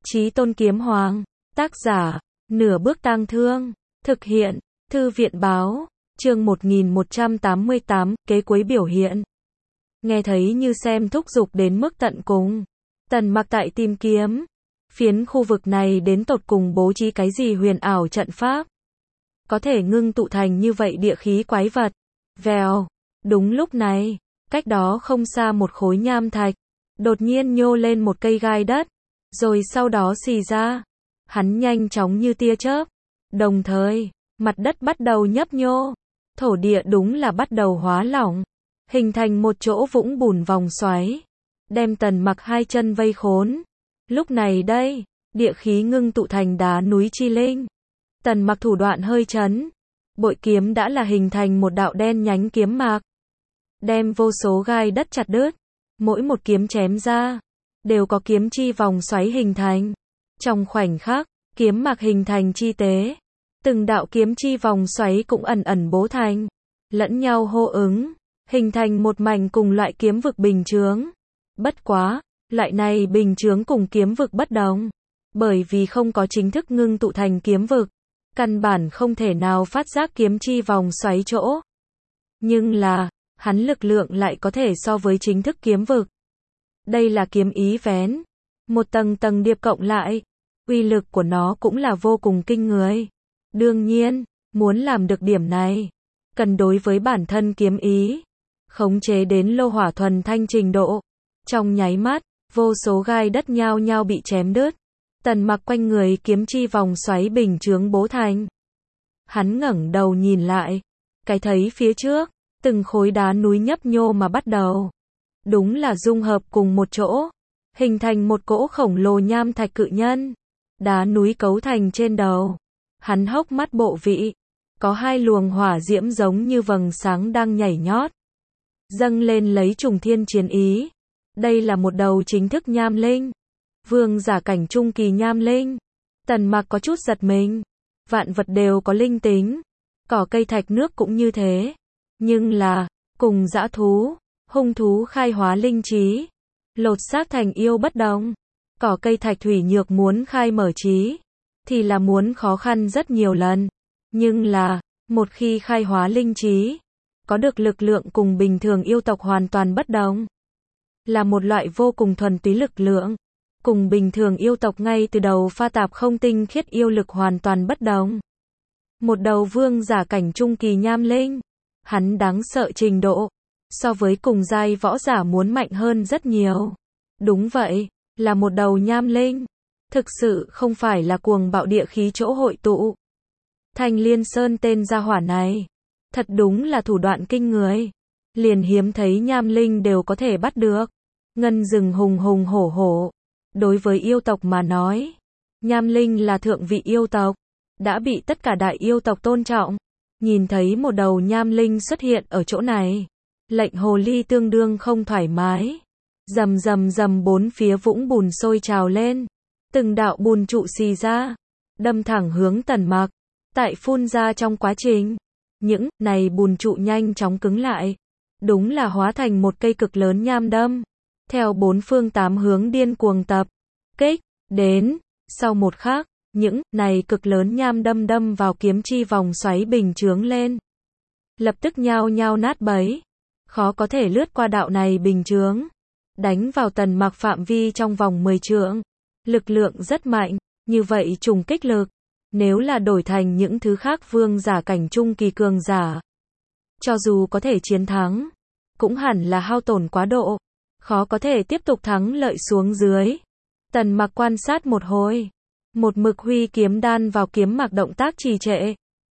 Chí Tôn Kiếm Hoàng, tác giả, Nửa Bước Tang Thương, thực hiện, Thư viện báo, chương 1188, kế cuối biểu hiện. Nghe thấy như xem thúc giục đến mức tận cùng. Tần Mặc tại tìm kiếm. Phiến khu vực này đến tột cùng bố trí cái gì huyền ảo trận pháp. Có thể ngưng tụ thành như vậy địa khí quái vật. Vèo. Đúng lúc này, cách đó không xa một khối nham thạch. Đột nhiên nhô lên một cây gai đất. Rồi sau đó xì ra. Hắn nhanh chóng như tia chớp. Đồng thời, mặt đất bắt đầu nhấp nhô. Thổ địa đúng là bắt đầu hóa lỏng. Hình thành một chỗ vũng bùn vòng xoáy. Đem Tần Mặc hai chân vây khốn. Lúc này đây, địa khí ngưng tụ thành đá núi chi linh. Tần Mặc thủ đoạn hơi chấn. Bội kiếm đã là hình thành một đạo đen nhánh kiếm mạc. Đem vô số gai đất chặt đứt. Mỗi một kiếm chém ra, đều có kiếm chi vòng xoáy hình thành. Trong khoảnh khắc, kiếm mạc hình thành chi tế. Từng đạo kiếm chi vòng xoáy cũng ẩn ẩn bố thành. Lẫn nhau hô ứng. Hình thành một mảnh cùng loại kiếm vực bình chướng. Bất quá, loại này bình chướng cùng kiếm vực bất đồng. Bởi vì không có chính thức ngưng tụ thành kiếm vực. Căn bản không thể nào phát giác kiếm chi vòng xoáy chỗ. Nhưng là, hắn lực lượng lại có thể so với chính thức kiếm vực. Đây là kiếm ý vén. Một tầng tầng điệp cộng lại. Uy lực của nó cũng là vô cùng kinh người. Đương nhiên, muốn làm được điểm này, cần đối với bản thân kiếm ý khống chế đến lô hỏa thuần thanh trình độ. Trong nháy mắt, vô số gai đất nhao nhao bị chém đứt. Tần Mặc quanh người kiếm chi vòng xoáy bình chướng bố thành. Hắn ngẩng đầu nhìn lại, cái thấy phía trước, từng khối đá núi nhấp nhô mà bắt đầu. Đúng là dung hợp cùng một chỗ, hình thành một cỗ khổng lồ nham thạch cự nhân. Đá núi cấu thành trên đầu. Hắn hốc mắt bộ vị, có hai luồng hỏa diễm giống như vầng sáng đang nhảy nhót. Dâng lên lấy trùng thiên chiến ý. Đây là một đầu chính thức nham linh. Vương giả cảnh trung kỳ nham linh. Tần Mặc có chút giật mình. Vạn vật đều có linh tính. Cỏ cây thạch nước cũng như thế. Nhưng là, cùng dã thú, hung thú khai hóa linh trí. Lột xác thành yêu bất đồng. Cỏ cây thạch thủy nhược muốn khai mở trí. Thì là muốn khó khăn rất nhiều lần. Nhưng là, một khi khai hóa linh trí, có được lực lượng cùng bình thường yêu tộc hoàn toàn bất đồng. Là một loại vô cùng thuần túy lực lượng. Cùng bình thường yêu tộc ngay từ đầu pha tạp không tinh khiết yêu lực hoàn toàn bất đồng. Một đầu vương giả cảnh trung kỳ nham linh. Hắn đáng sợ trình độ. So với cùng giai võ giả muốn mạnh hơn rất nhiều. Đúng vậy, là một đầu nham linh. Thực sự không phải là cuồng bạo địa khí chỗ hội tụ. Thanh Liên Sơn tên gia hỏa này. Thật đúng là thủ đoạn kinh người. Liền hiếm thấy nham linh đều có thể bắt được. Ngân rừng hùng hùng hổ hổ. Đối với yêu tộc mà nói, nham linh là thượng vị yêu tộc. Đã bị tất cả đại yêu tộc tôn trọng. Nhìn thấy một đầu nham linh xuất hiện ở chỗ này. Lệnh hồ ly tương đương không thoải mái. Rầm rầm rầm bốn phía vũng bùn sôi trào lên. Từng đạo bùn trụ xì ra. Đâm thẳng hướng Tần Mặc. Tại phun ra trong quá trình. Những này bùn trụ nhanh chóng cứng lại. Đúng là hóa thành một cây cực lớn nham đâm. Theo bốn phương tám hướng điên cuồng tập kích đến. Sau một khắc, những này cực lớn nham đâm đâm vào kiếm chi vòng xoáy bình chướng lên. Lập tức nhao nhao nát bấy. Khó có thể lướt qua đạo này bình chướng. Đánh vào Tần Mặc phạm vi trong vòng 10 trượng. Lực lượng rất mạnh, như vậy trùng kích lực. Nếu là đổi thành những thứ khác vương giả cảnh trung kỳ cường giả. Cho dù có thể chiến thắng, cũng hẳn là hao tổn quá độ. Khó có thể tiếp tục thắng lợi xuống dưới. Tần Mặc quan sát một hồi. Một mực huy kiếm đan vào kiếm mạc động tác trì trệ.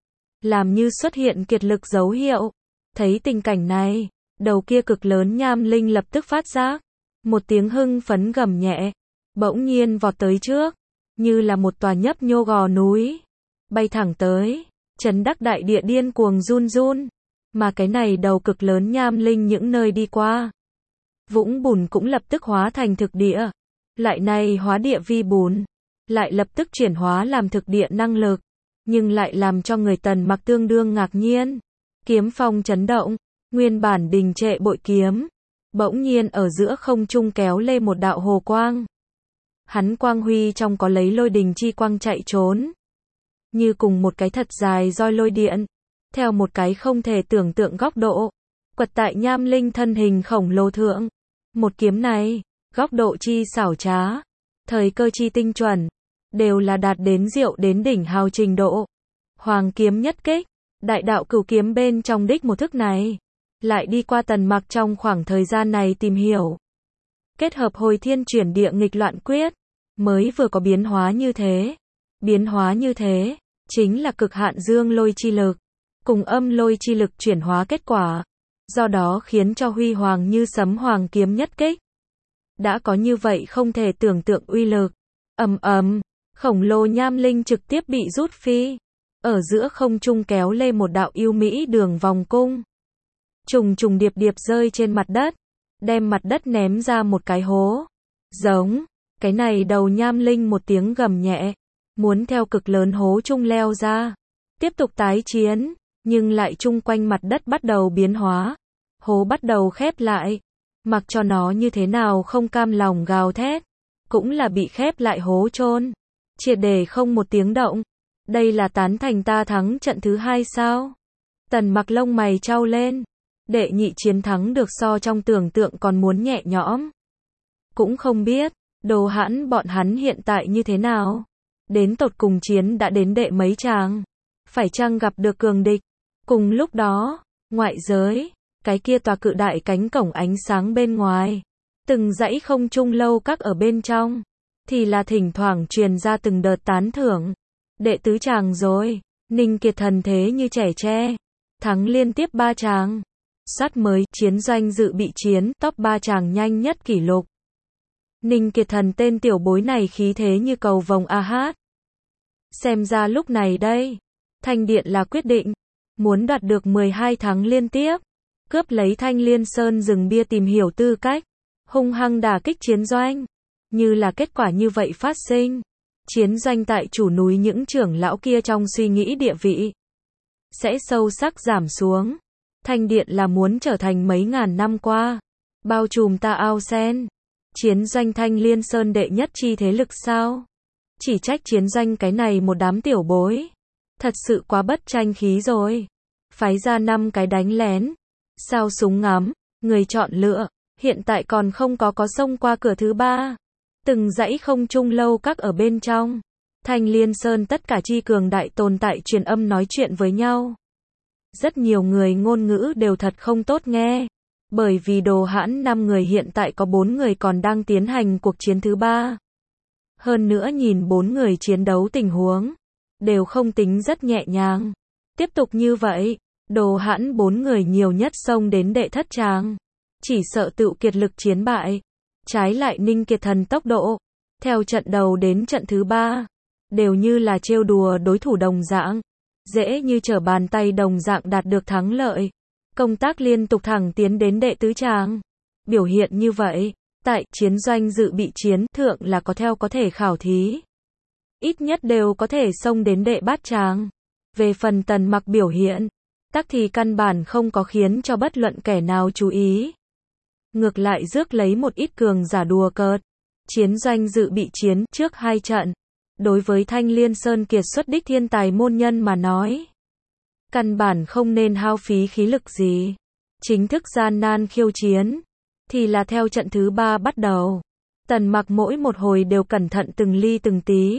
Làm như xuất hiện kiệt lực dấu hiệu. Thấy tình cảnh này, đầu kia cực lớn nham linh lập tức phát giác. Một tiếng hưng phấn gầm nhẹ. Bỗng nhiên vọt tới trước. Như là một tòa nhấp nhô gò núi. Bay thẳng tới. Chấn đắc đại địa điên cuồng run run. Mà cái này đầu cực lớn nham linh những nơi đi qua. Vũng bùn cũng lập tức hóa thành thực địa. Lại này hóa địa vi bùn. Lại lập tức chuyển hóa làm thực địa năng lực. Nhưng lại làm cho người Tần Mặc tương đương ngạc nhiên. Kiếm phong chấn động. Nguyên bản đình trệ bội kiếm. Bỗng nhiên ở giữa không trung kéo lên một đạo hồ quang. hắn quang huy trong có lấy lôi đình chi quang chạy trốn. Như cùng một cái thật dài roi lôi điện, theo một cái không thể tưởng tượng góc độ, quật tại nham linh thân hình khổng lồ thượng. Một kiếm này, góc độ chi xảo trá, thời cơ chi tinh chuẩn, đều là đạt đến diệu đến đỉnh hào trình độ. Hoàng kiếm nhất kích, đại đạo cửu kiếm bên trong đích một thức này, lại đi qua Tần Mặc trong khoảng thời gian này tìm hiểu. Kết hợp hồi thiên chuyển địa nghịch loạn quyết, mới vừa có biến hóa như thế. Biến hóa như thế, chính là cực hạn dương lôi chi lực, cùng âm lôi chi lực chuyển hóa kết quả. Do đó khiến cho huy hoàng như sấm hoàng kiếm nhất kích. Đã có như vậy không thể tưởng tượng uy lực. Ầm ầm, khổng lồ nham linh trực tiếp bị rút phi. Ở giữa không trung kéo lên một đạo yêu mỹ đường vòng cung. Trùng trùng điệp điệp rơi trên mặt đất, đem mặt đất ném ra một cái hố. Giống, cái này đầu nham linh một tiếng gầm nhẹ, muốn theo cực lớn hố chung leo ra. Tiếp tục tái chiến, nhưng lại chung quanh mặt đất bắt đầu biến hóa. Hố bắt đầu khép lại, mặc cho nó như thế nào không cam lòng gào thét, cũng là bị khép lại hố chôn, triệt để không một tiếng động. Đây là tán thành ta thắng trận thứ 2 sao? Tần Mặc lông mày chau lên, đệ nhị chiến thắng được so trong tưởng tượng còn muốn nhẹ nhõm. Cũng không biết, Đồ Hãn bọn hắn hiện tại như thế nào? Đến tột cùng chiến đã đến đệ mấy tràng? Phải chăng gặp được cường địch? Cùng lúc đó, ngoại giới, cái kia tòa cự đại cánh cổng ánh sáng bên ngoài, từng dãy không trung lâu các ở bên trong, thì là thỉnh thoảng truyền ra từng đợt tán thưởng. Đệ tứ tràng rồi, Ninh Kiệt thần thế như trẻ tre, thắng liên tiếp 3 tràng. Sát mới, chiến doanh dự bị chiến, top 3 tràng nhanh nhất kỷ lục. Ninh Kiệt thần tên tiểu bối này khí thế như cầu vồng a hát. Xem ra lúc này đây, Thanh Điện là quyết định, muốn đạt được 12 thắng liên tiếp, cướp lấy Thanh Liên Sơn rừng bia tìm hiểu tư cách, hung hăng đả kích chiến doanh. Như là kết quả như vậy phát sinh, chiến doanh tại chủ núi những trưởng lão kia trong suy nghĩ địa vị sẽ sâu sắc giảm xuống. Thanh Điện là muốn trở thành mấy ngàn năm qua bao trùm Ta Ao Sen, chiến doanh Thanh Liên Sơn đệ nhất chi thế lực sao? Chỉ trách chiến doanh cái này một đám tiểu bối, thật sự quá bất tranh khí rồi. Phái ra 5 cái đánh lén, sao súng ngắm, người chọn lựa, hiện tại còn không có xông qua cửa thứ 3. Từng dãy không trung lâu các ở bên trong, Thanh Liên Sơn tất cả chi cường đại tồn tại truyền âm nói chuyện với nhau. Rất nhiều người ngôn ngữ đều thật không tốt nghe, bởi vì Đồ Hãn 5 người hiện tại có 4 người còn đang tiến hành cuộc chiến thứ 3. Hơn nữa nhìn 4 người chiến đấu tình huống, đều không tính rất nhẹ nhàng. Tiếp tục như vậy, Đồ Hãn 4 người nhiều nhất xông đến đệ thất tràng, chỉ sợ tựu kiệt lực chiến bại. Trái lại Ninh Kiệt thần tốc độ, theo trận đầu đến trận thứ 3, đều như là trêu đùa đối thủ đồng dạng, dễ như trở bàn tay đồng dạng đạt được thắng lợi. Công tác liên tục thẳng tiến đến đệ tứ tràng. Biểu hiện như vậy, tại chiến doanh dự bị chiến thượng là có theo có thể khảo thí. Ít nhất đều có thể xông đến đệ bát tràng. Về phần Tần Mặc biểu hiện, tắc thì căn bản không có khiến cho bất luận kẻ nào chú ý. Ngược lại rước lấy một ít cường giả đùa cợt. Chiến doanh dự bị chiến trước 2 trận, đối với Thanh Liên Sơn kiệt xuất đích thiên tài môn nhân mà nói, căn bản không nên hao phí khí lực gì. Chính thức gian nan khiêu chiến, thì là theo trận thứ 3 bắt đầu. Tần Mặc mỗi một hồi đều cẩn thận từng ly từng tí.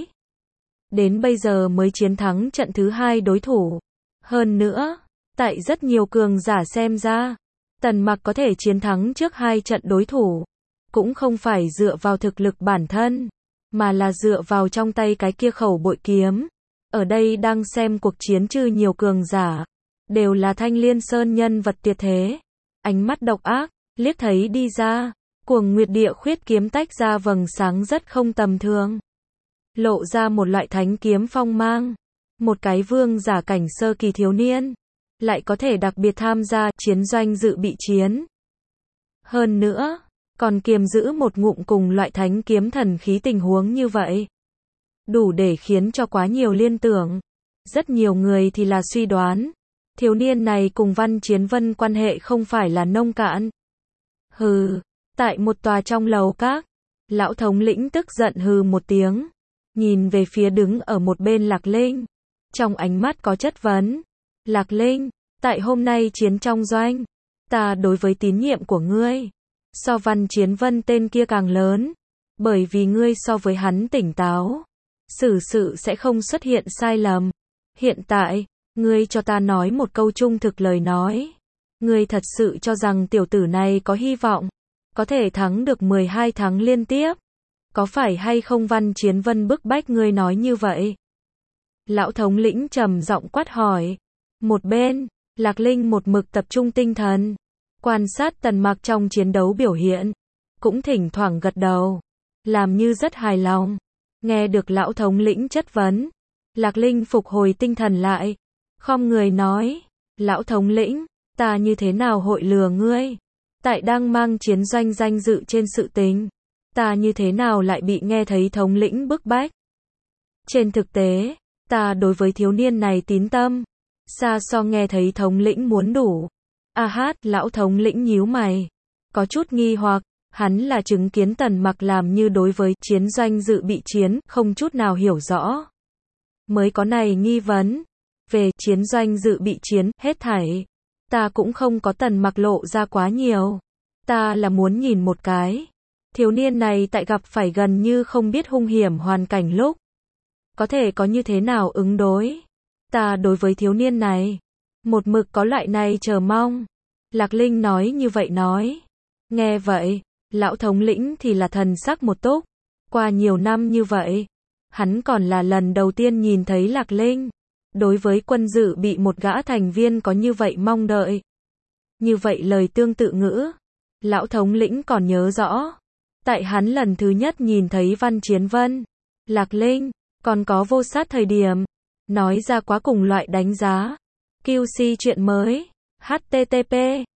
Đến bây giờ mới chiến thắng trận thứ 2 đối thủ. Hơn nữa, tại rất nhiều cường giả xem ra, Tần Mặc có thể chiến thắng trước 2 trận đối thủ, cũng không phải dựa vào thực lực bản thân, mà là dựa vào trong tay cái kia khẩu bội kiếm. Ở đây đang xem cuộc chiến chư nhiều cường giả, đều là Thanh Liên Sơn nhân vật tuyệt thế. Ánh mắt độc ác, liếc thấy đi ra, cuồng nguyệt địa khuyết kiếm tách ra vầng sáng rất không tầm thường. Lộ ra một loại thánh kiếm phong mang. Một cái vương giả cảnh sơ kỳ thiếu niên, lại có thể đặc biệt tham gia chiến doanh dự bị chiến. Hơn nữa, còn kiềm giữ một ngụm cùng loại thánh kiếm thần khí tình huống như vậy. Đủ để khiến cho quá nhiều liên tưởng. Rất nhiều người thì là suy đoán, thiếu niên này cùng Văn Chiến Vân quan hệ không phải là nông cạn. Hừ, tại một tòa trong lầu các, Lão thống lĩnh tức giận hừ một tiếng, nhìn về phía đứng ở một bên Lạc Linh, trong ánh mắt có chất vấn. Lạc Linh, tại hôm nay chiến trong doanh, ta đối với tín nhiệm của ngươi, so Văn Chiến Vân tên kia càng lớn, bởi vì ngươi so với hắn tỉnh táo, xử sự sẽ không xuất hiện sai lầm. Hiện tại, ngươi cho ta nói một câu trung thực lời nói. Ngươi thật sự cho rằng tiểu tử này có hy vọng, có thể thắng được 12 tháng liên tiếp? Có phải hay không Văn Chiến Vân bức bách ngươi nói như vậy? Lão thống lĩnh trầm giọng quát hỏi. Một bên, Lạc Linh một mực tập trung tinh thần, quan sát Tần Mặc trong chiến đấu biểu hiện, cũng thỉnh thoảng gật đầu, làm như rất hài lòng. Nghe được lão thống lĩnh chất vấn, Lạc Linh phục hồi tinh thần lại, khom người nói, lão thống lĩnh, ta như thế nào hội lừa ngươi? Tại đang mang chiến doanh danh dự trên sự tình, ta như thế nào lại bị nghe thấy thống lĩnh bức bách? Trên thực tế, ta đối với thiếu niên này tín tâm, xa so nghe thấy thống lĩnh muốn đủ. A hát, lão thống lĩnh nhíu mày, có chút nghi hoặc, hắn là chứng kiến Tần Mặc làm như đối với chiến doanh dự bị chiến, không chút nào hiểu rõ. Mới có này nghi vấn, về chiến doanh dự bị chiến, hết thảy. Ta cũng không có Tần Mặc lộ ra quá nhiều. Ta là muốn nhìn một cái. Thiếu niên này tại gặp phải gần như không biết hung hiểm hoàn cảnh lúc, có thể có như thế nào ứng đối. Ta đối với thiếu niên này, một mực có loại này chờ mong. Lạc Linh nói như vậy nói. Nghe vậy, lão thống lĩnh thì là thần sắc một túc. Qua nhiều năm như vậy, hắn còn là lần đầu tiên nhìn thấy Lạc Linh. Đối với quân dự bị một gã thành viên có như vậy mong đợi. Như vậy lời tương tự ngữ, lão thống lĩnh còn nhớ rõ. Tại hắn lần thứ nhất nhìn thấy Văn Chiến Vân, Lạc Linh, còn có vô sát thời điểm, nói ra quá cùng loại đánh giá. QC chuyện mới, http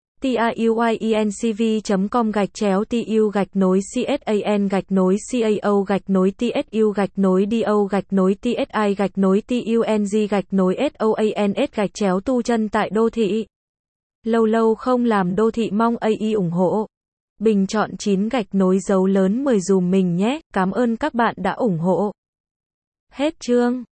tuyen.com/TU-CSAN-TSU-TSI-TUNG-TUNZ-TUN tại đô thị. Lâu lâu không làm đô thị mong AI ủng hộ. Bình chọn 9 dấu lớn 10 dùm mình nhé, cảm ơn các bạn đã ủng hộ. Hết chương.